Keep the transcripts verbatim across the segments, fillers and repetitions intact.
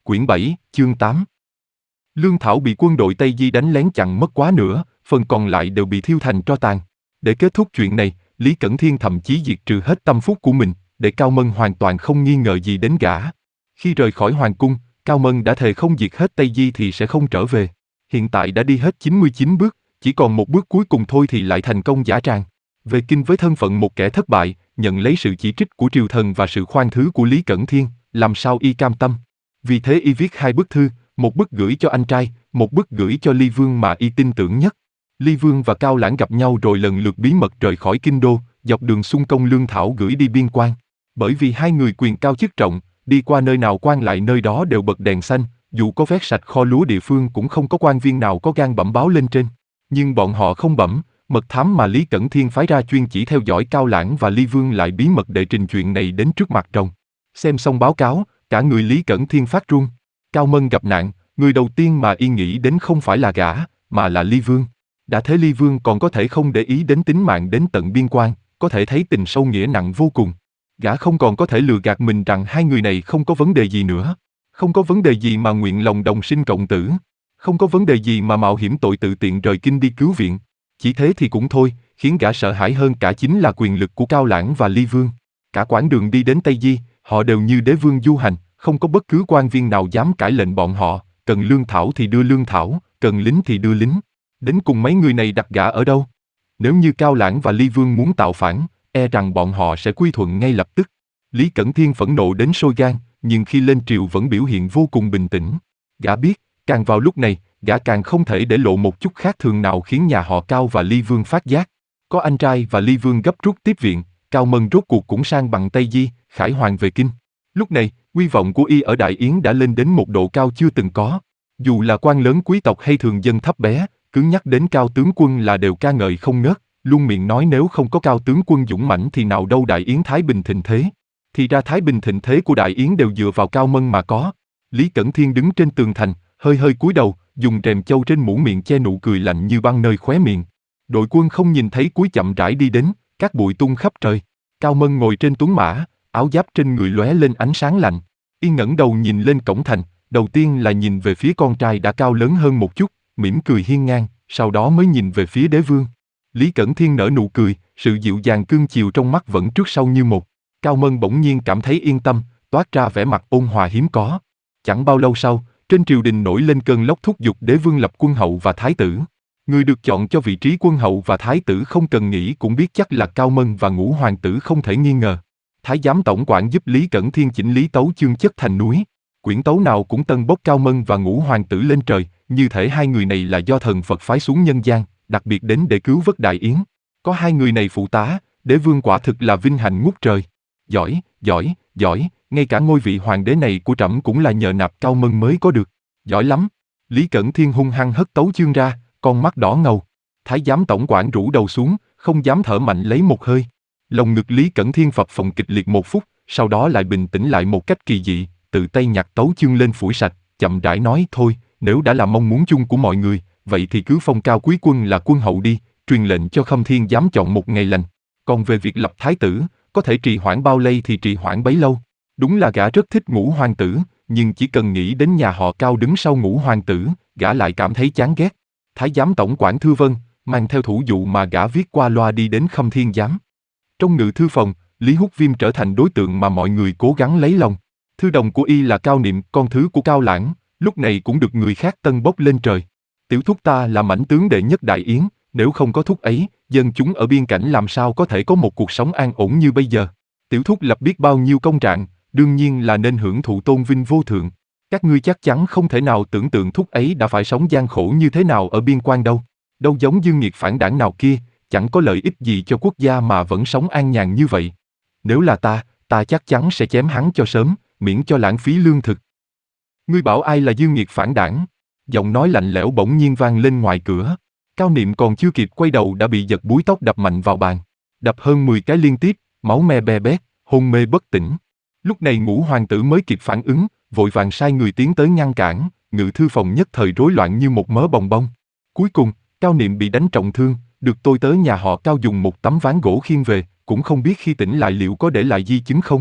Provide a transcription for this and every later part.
Quyển bảy, chương tám. Lương Thảo bị quân đội Tây Di đánh lén chặn mất quá nửa, phần còn lại đều bị thiêu thành tro tàn. Để kết thúc chuyện này, Lý Cẩn Thiên thậm chí diệt trừ hết tâm phúc của mình, để Cao Mân hoàn toàn không nghi ngờ gì đến gã. Khi rời khỏi hoàng cung, Cao Mân đã thề không diệt hết Tây Di thì sẽ không trở về. Hiện tại đã đi hết chín mươi chín bước, chỉ còn một bước cuối cùng thôi thì lại thành công dã tràng. Về kinh với thân phận một kẻ thất bại, nhận lấy sự chỉ trích của triều thần và sự khoan thứ của Lý Cẩn Thiên, làm sao y cam tâm. Vì thế y viết hai bức thư, một bức gửi cho anh trai, một bức gửi cho Ly Vương mà y tin tưởng nhất. Ly Vương và Cao Lãng gặp nhau rồi lần lượt bí mật rời khỏi kinh đô, dọc đường xung công Lương Thảo gửi đi biên quan. Bởi vì hai người quyền cao chức trọng, đi qua nơi nào quan lại nơi đó đều bật đèn xanh, dù có vét sạch kho lúa địa phương cũng không có quan viên nào có gan bẩm báo lên trên. Nhưng bọn họ không bẩm, mật thám mà Lý Cẩn Thiên phái ra chuyên chỉ theo dõi Cao Lãng và Ly Vương lại bí mật đệ trình chuyện này đến trước mặt rồng. Xem xong báo cáo, cả người Lý Cẩn Thiên phát run. Cao Mân gặp nạn, người đầu tiên mà y nghĩ đến không phải là gã, mà là Ly Vương. Đã thế Ly Vương còn có thể không để ý đến tính mạng đến tận biên quan, có thể thấy tình sâu nghĩa nặng vô cùng. Gã không còn có thể lừa gạt mình rằng hai người này không có vấn đề gì nữa. Không có vấn đề gì mà nguyện lòng đồng sinh cộng tử. Không có vấn đề gì mà mạo hiểm tội tự tiện rời kinh đi cứu viện. Chỉ thế thì cũng thôi, khiến gã sợ hãi hơn cả chính là quyền lực của Cao Lãng và Ly Vương. Cả quãng đường đi đến Tây Di, họ đều như đế vương du hành, không có bất cứ quan viên nào dám cãi lệnh bọn họ, cần lương thảo thì đưa lương thảo, cần lính thì đưa lính. Đến cùng mấy người này đặt gã ở đâu? Nếu như Cao Lãng và Ly Vương muốn tạo phản, e rằng bọn họ sẽ quy thuận ngay lập tức. Lý Cẩn Thiên phẫn nộ đến sôi gan, nhưng khi lên triều vẫn biểu hiện vô cùng bình tĩnh. Gã biết, càng vào lúc này, gã càng không thể để lộ một chút khác thường nào khiến nhà họ Cao và Ly Vương phát giác. Có anh trai và Ly Vương gấp rút tiếp viện, Cao Mân rốt cuộc cũng sang bằng Tây Di, khải hoàn về kinh. Lúc này, uy vọng của y ở Đại Yến đã lên đến một độ cao chưa từng có. Dù là quan lớn quý tộc hay thường dân thấp bé, cứ nhắc đến Cao tướng quân là đều ca ngợi không ngớt, luôn miệng nói nếu không có Cao tướng quân dũng mãnh thì nào đâu Đại Yến thái bình thịnh thế. Thì ra thái bình thịnh thế của Đại Yến đều dựa vào Cao Mân mà có. Lý Cẩn Thiên đứng trên tường thành, hơi hơi cúi đầu, dùng rèm châu trên mũ miệng che nụ cười lạnh như băng nơi khóe miệng. Đội quân không nhìn thấy cúi chậm rãi đi đến, các bụi tung khắp trời. Cao Mân ngồi trên tuấn mã, áo giáp trên người lóe lên ánh sáng lạnh. Y ngẩng đầu nhìn lên cổng thành, đầu tiên là nhìn về phía con trai đã cao lớn hơn một chút, mỉm cười hiên ngang, sau đó mới nhìn về phía đế vương. Lý Cẩn Thiên nở nụ cười, sự dịu dàng cương chiều trong mắt vẫn trước sau như một. Cao Mân bỗng nhiên cảm thấy yên tâm, toát ra vẻ mặt ôn hòa hiếm có. Chẳng bao lâu sau, trên triều đình nổi lên cơn lốc thúc giục đế vương lập quân hậu và thái tử. Người được chọn cho vị trí quân hậu và thái tử không cần nghĩ cũng biết chắc là Cao Mân và Ngũ hoàng tử không thể nghi ngờ. Thái giám tổng quản giúp Lý Cẩn Thiên chỉnh lý tấu chương chất thành núi. Quyển tấu nào cũng tân bốc Cao Mân và Ngũ hoàng tử lên trời, như thể hai người này là do thần Phật phái xuống nhân gian, đặc biệt đến để cứu vớt Đại Yến. Có hai người này phụ tá, đế vương quả thực là vinh hạnh ngút trời. Giỏi, giỏi, giỏi, ngay cả ngôi vị hoàng đế này của trẫm cũng là nhờ nạp Cao Mân mới có được. Giỏi lắm. Lý Cẩn Thiên hung hăng hất tấu chương ra, con mắt đỏ ngầu. Thái giám tổng quản rũ đầu xuống, không dám thở mạnh lấy một hơi. Lòng ngực Lý Cẩn Thiên phập phồng kịch liệt một phút, sau đó lại bình tĩnh lại một cách kỳ dị, tự tay nhặt tấu chương lên phủi sạch, chậm rãi nói thôi, nếu đã là mong muốn chung của mọi người, vậy thì cứ phong Cao quý quân là quân hậu đi, truyền lệnh cho Khâm Thiên giám chọn một ngày lành. Còn về việc lập thái tử, có thể trì hoãn bao lây thì trì hoãn bấy lâu. Đúng là gã rất thích Ngũ hoàng tử, nhưng chỉ cần nghĩ đến nhà họ Cao đứng sau Ngũ hoàng tử, gã lại cảm thấy chán ghét. Thái giám tổng quản thư vân, mang theo thủ dụ mà gã viết qua loa đi đến Khâm Thiên giám. Trong ngự thư phòng, Lý Húc Viêm trở thành đối tượng mà mọi người cố gắng lấy lòng. Thư đồng của y là Cao Niệm, con thứ của Cao Lãng, lúc này cũng được người khác tân bốc lên trời. Tiểu thúc ta là mãnh tướng đệ nhất Đại Yến, nếu không có thúc ấy, dân chúng ở biên cảnh làm sao có thể có một cuộc sống an ổn như bây giờ. Tiểu thúc lập biết bao nhiêu công trạng, đương nhiên là nên hưởng thụ tôn vinh vô thượng. Các ngươi chắc chắn không thể nào tưởng tượng thúc ấy đã phải sống gian khổ như thế nào ở biên quan đâu. Đâu giống dương nghiệt phản đảng nào kia, chẳng có lợi ích gì cho quốc gia mà vẫn sống an nhàn như vậy. Nếu là ta, ta chắc chắn sẽ chém hắn cho sớm, miễn cho lãng phí lương thực. Ngươi bảo ai là dương nghiệt phản đảng? Giọng nói lạnh lẽo bỗng nhiên vang lên ngoài cửa. Cao Niệm còn chưa kịp quay đầu đã bị giật búi tóc đập mạnh vào bàn. Đập hơn mười cái liên tiếp, máu me be bét, hôn mê bất tỉnh. Lúc này Ngũ hoàng tử mới kịp phản ứng, vội vàng sai người tiến tới ngăn cản, ngự thư phòng nhất thời rối loạn như một mớ bòng bong. Cuối cùng, Cao Niệm bị đánh trọng thương, được tôi tớ nhà họ Cao dùng một tấm ván gỗ khiêng về, cũng không biết khi tỉnh lại liệu có để lại di chứng không.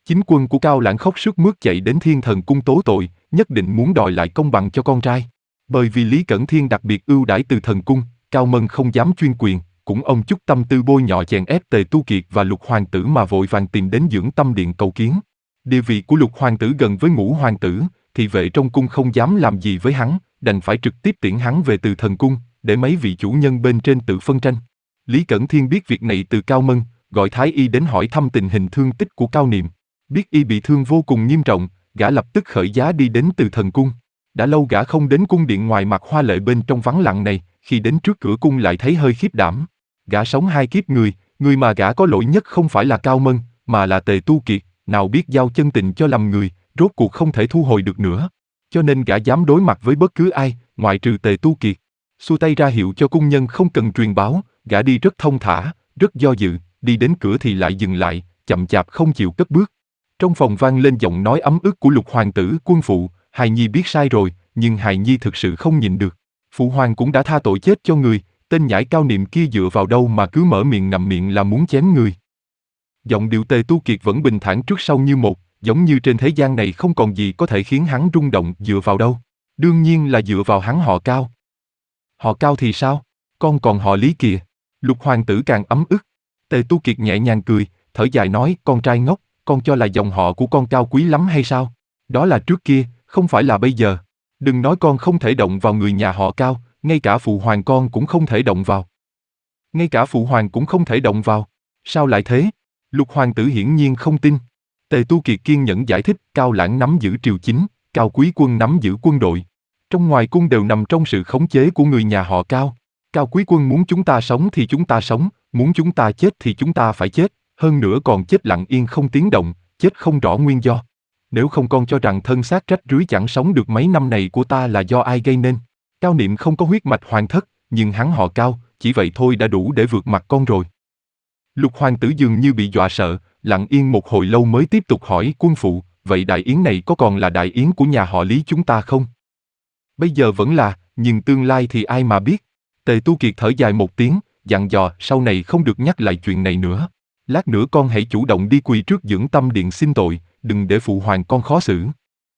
Chính quân của Cao Lãng khóc sướt mướt chạy đến Thiên Thần Cung tố tội, nhất định muốn đòi lại công bằng cho con trai. Bởi vì Lý Cẩn Thiên đặc biệt ưu đãi từ thần cung, Cao Mân không dám chuyên quyền, cũng ông chút tâm tư bôi nhọ chèn ép Tề Tu Kiệt và Lục Hoàng tử mà vội vàng tìm đến Dưỡng Tâm Điện cầu kiến. Địa vị của Lục Hoàng tử gần với Ngũ Hoàng tử, thì vệ trong cung không dám làm gì với hắn, đành phải trực tiếp tiễn hắn về từ thần cung, để mấy vị chủ nhân bên trên tự phân tranh. Lý Cẩn Thiên biết việc này từ Cao Mân, gọi Thái Y đến hỏi thăm tình hình thương tích của Cao Niệm. Biết y bị thương vô cùng nghiêm trọng, gã lập tức khởi giá đi đến từ thần cung. Đã lâu gã không đến cung điện ngoài mặt hoa lệ bên trong vắng lặng này, khi đến trước cửa cung lại thấy hơi khiếp đảm. Gã sống hai kiếp người, người mà gã có lỗi nhất không phải là Cao Mân, mà là Tề Tu Kiệt, nào biết giao chân tình cho lầm người, rốt cuộc không thể thu hồi được nữa. Cho nên gã dám đối mặt với bất cứ ai, ngoại trừ Tề Tu Kiệt. Xua tay ra hiệu cho cung nhân không cần truyền báo, gã đi rất thông thả, rất do dự, đi đến cửa thì lại dừng lại, chậm chạp không chịu cất bước. Trong phòng vang lên giọng nói ấm ức của Lục Hoàng tử: "Quân phụ, hài nhi biết sai rồi, nhưng hài nhi thực sự không nhịn được. Phụ hoàng cũng đã tha tội chết cho người, tên nhãi Cao Niệm kia dựa vào đâu mà cứ mở miệng ngậm miệng là muốn chém người." Giọng điệu Tề Tu Kiệt vẫn bình thản trước sau như một, giống như trên thế gian này không còn gì có thể khiến hắn rung động. Dựa vào đâu? Đương nhiên là dựa vào hắn họ Cao. Họ Cao thì sao? Con còn họ Lý kìa. Lục Hoàng tử càng ấm ức. Tề Tu Kiệt nhẹ nhàng cười, thở dài nói: "Con trai ngốc, con cho là dòng họ của con cao quý lắm hay sao? Đó là trước kia, không phải là bây giờ. Đừng nói con không thể động vào người nhà họ Cao, ngay cả phụ hoàng con cũng không thể động vào." Ngay cả phụ hoàng cũng không thể động vào. Sao lại thế? Lục Hoàng tử hiển nhiên không tin. Tề Tu Kiệt kiên nhẫn giải thích: Cao Lãng nắm giữ triều chính, Cao Quý Quân nắm giữ quân đội. Trong ngoài cung đều nằm trong sự khống chế của người nhà họ Cao. Cao Quý Quân muốn chúng ta sống thì chúng ta sống, muốn chúng ta chết thì chúng ta phải chết, hơn nữa còn chết lặng yên không tiếng động, chết không rõ nguyên do. Nếu không con cho rằng thân xác rách rưới chẳng sống được mấy năm này của ta là do ai gây nên. Cao Niệm không có huyết mạch hoàng thất, nhưng hắn họ Cao, chỉ vậy thôi đã đủ để vượt mặt con rồi. Lục Hoàng tử dường như bị dọa sợ, lặng yên một hồi lâu mới tiếp tục hỏi: "Quân phụ, vậy đại yến này có còn là đại yến của nhà họ Lý chúng ta không?" "Bây giờ vẫn là, nhưng tương lai thì ai mà biết." Tề Tu Kiệt thở dài một tiếng, dặn dò: "Sau này không được nhắc lại chuyện này nữa. Lát nữa con hãy chủ động đi quỳ trước Dưỡng Tâm Điện xin tội, đừng để phụ hoàng con khó xử."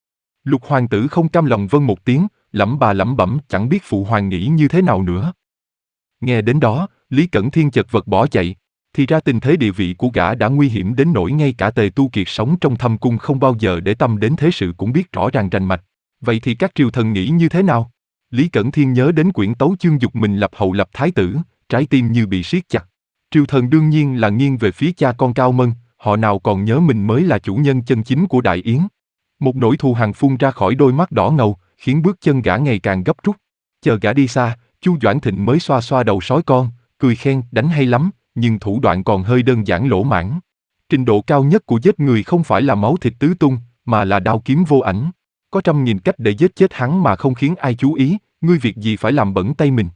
Lục Hoàng tử không cam lòng vâng một tiếng, lẩm bà lẩm bẩm chẳng biết phụ hoàng nghĩ như thế nào nữa. Nghe đến đó, Lý Cẩn Thiên chật vật bỏ chạy. Thì ra tình thế địa vị của gã đã nguy hiểm đến nỗi ngay cả Tề Tu Kiệt sống trong thâm cung không bao giờ để tâm đến thế sự cũng biết rõ ràng rành mạch. Vậy thì các triều thần nghĩ như thế nào? Lý Cẩn Thiên nhớ đến quyển tấu chương dục mình lập hậu lập thái tử, trái tim như bị siết chặt. Triều thần đương nhiên là nghiêng về phía cha con Cao Mân, họ nào còn nhớ mình mới là chủ nhân chân chính của Đại Yến. Một nỗi thù hằn phun ra khỏi đôi mắt đỏ ngầu, khiến bước chân gã ngày càng gấp rút. Chờ gã đi xa, Chu Doãn Thịnh mới xoa xoa đầu sói con, cười khen: "Đánh hay lắm, nhưng thủ đoạn còn hơi đơn giản lỗ mãng. Trình độ cao nhất của giết người không phải là máu thịt tứ tung, mà là đao kiếm vô ảnh. Có trăm nghìn cách để giết chết hắn mà không khiến ai chú ý, ngươi việc gì phải làm bẩn tay mình."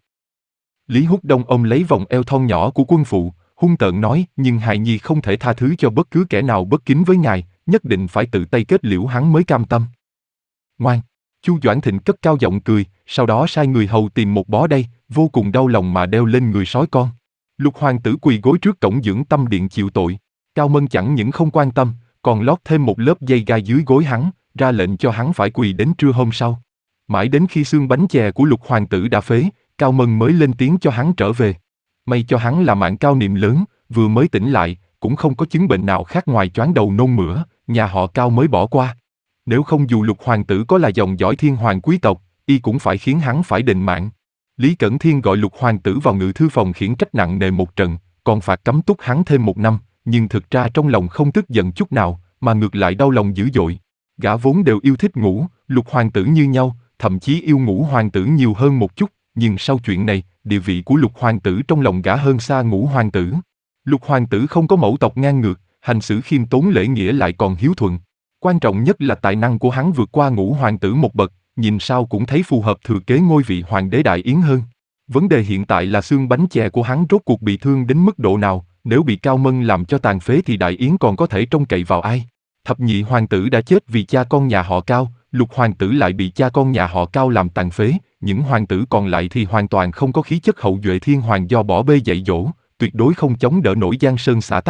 Lý Húc Đông ôm lấy vòng eo thon nhỏ của quân phụ, hung tợn nói: "Nhưng hài nhi không thể tha thứ cho bất cứ kẻ nào bất kính với ngài, nhất định phải tự tay kết liễu hắn mới cam tâm." "Ngoan." Chu Doãn Thịnh cất cao giọng cười, sau đó sai người hầu tìm một bó đay, vô cùng đau lòng mà đeo lên người sói con. Lục Hoàng tử quỳ gối trước cổng Dưỡng Tâm Điện chịu tội. Cao Mân chẳng những không quan tâm, còn lót thêm một lớp dây gai dưới gối hắn, ra lệnh cho hắn phải quỳ đến trưa hôm sau. Mãi đến khi xương bánh chè của Lục Hoàng tử đã phế, Cao Mân mới lên tiếng cho hắn trở về. May cho hắn là mạng Cao Niệm lớn, vừa mới tỉnh lại, cũng không có chứng bệnh nào khác ngoài choáng đầu nôn mửa, nhà họ Cao mới bỏ qua. Nếu không dù Lục Hoàng tử có là dòng dõi thiên hoàng quý tộc, y cũng phải khiến hắn phải đền mạng. Lý Cẩn Thiên gọi Lục Hoàng tử vào ngự thư phòng khiển trách nặng nề một trận, còn phạt cấm túc hắn thêm một năm, nhưng thực ra trong lòng không tức giận chút nào, mà ngược lại đau lòng dữ dội. Gã vốn đều yêu thích Ngũ, Lục Hoàng tử như nhau, thậm chí yêu Ngũ Hoàng tử nhiều hơn một chút, nhưng sau chuyện này, địa vị của Lục Hoàng tử trong lòng gã hơn xa Ngũ Hoàng tử. Lục Hoàng tử không có mẫu tộc ngang ngược, hành xử khiêm tốn lễ nghĩa lại còn hiếu thuận. Quan trọng nhất là tài năng của hắn vượt qua Ngũ Hoàng tử một bậc, nhìn sao cũng thấy phù hợp thừa kế ngôi vị hoàng đế Đại Yến hơn. Vấn đề hiện tại là xương bánh chè của hắn rốt cuộc bị thương đến mức độ nào, nếu bị Cao Mân làm cho tàn phế thì Đại Yến còn có thể trông cậy vào ai? Thập nhị hoàng tử đã chết vì cha con nhà họ Cao, Lục Hoàng tử lại bị cha con nhà họ Cao làm tàn phế, những hoàng tử còn lại thì hoàn toàn không có khí chất hậu duệ thiên hoàng do bỏ bê dạy dỗ, tuyệt đối không chống đỡ nổi giang sơn xã tắc.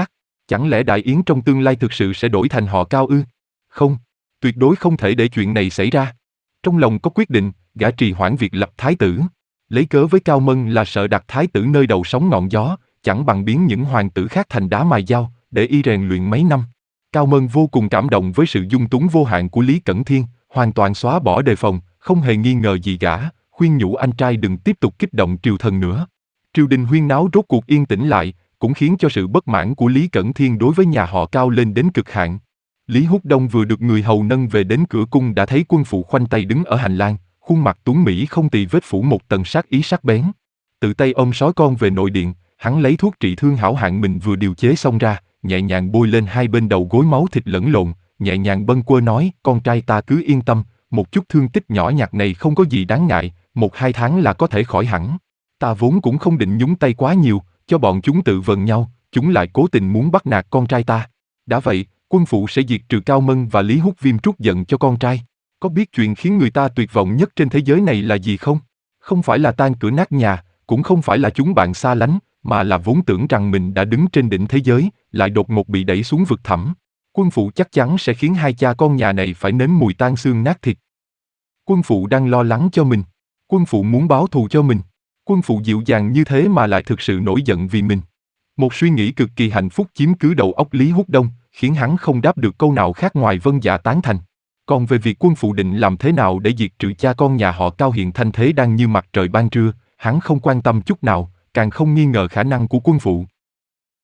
Chẳng lẽ Đại Yến trong tương lai thực sự sẽ đổi thành họ Cao ư? Không, tuyệt đối không thể để chuyện này xảy ra. Trong lòng có quyết định, gã trì hoãn việc lập thái tử. Lấy cớ với Cao Mân là sợ đặt thái tử nơi đầu sóng ngọn gió, chẳng bằng biến những hoàng tử khác thành đá mài dao, để y rèn luyện mấy năm. Cao Mân vô cùng cảm động với sự dung túng vô hạn của Lý Cẩn Thiên, hoàn toàn xóa bỏ đề phòng, không hề nghi ngờ gì gã, khuyên nhủ anh trai đừng tiếp tục kích động triều thần nữa. Triều đình huyên náo rốt cuộc yên tĩnh lại, cũng khiến cho sự bất mãn của Lý Cẩn Thiên đối với nhà họ Cao lên đến cực hạn. Lý Húc Đông vừa được người hầu nâng về đến cửa cung đã thấy quân phụ khoanh tay đứng ở hành lang, khuôn mặt tuấn mỹ không tì vết phủ một tầng sát ý sắc bén. Tự tay ôm sói con về nội điện, hắn lấy thuốc trị thương hảo hạng mình vừa điều chế xong ra, nhẹ nhàng bôi lên hai bên đầu gối máu thịt lẫn lộn, nhẹ nhàng bâng quơ nói, con trai ta cứ yên tâm, một chút thương tích nhỏ nhặt này không có gì đáng ngại, một hai tháng là có thể khỏi hẳn. Ta vốn cũng không định nhúng tay quá nhiều, cho bọn chúng tự vần nhau, chúng lại cố tình muốn bắt nạt con trai ta. Đã vậy, quân phụ sẽ diệt trừ Cao Mân và Lý Húc Viêm trút giận cho con trai. Có biết chuyện khiến người ta tuyệt vọng nhất trên thế giới này là gì không? Không phải là tan cửa nát nhà, cũng không phải là chúng bạn xa lánh, mà là vốn tưởng rằng mình đã đứng trên đỉnh thế giới, lại đột ngột bị đẩy xuống vực thẳm. Quân phụ chắc chắn sẽ khiến hai cha con nhà này phải nếm mùi tan xương nát thịt. Quân phụ đang lo lắng cho mình. Quân phụ muốn báo thù cho mình. Quân phụ dịu dàng như thế mà lại thực sự nổi giận vì mình. Một suy nghĩ cực kỳ hạnh phúc chiếm cứ đầu óc Lý Húc Đông, khiến hắn không đáp được câu nào khác ngoài vâng dạ tán thành. Còn về việc quân phụ định làm thế nào để diệt trừ cha con nhà họ Cao hiện thanh thế đang như mặt trời ban trưa, hắn không quan tâm chút nào, càng không nghi ngờ khả năng của quân phụ.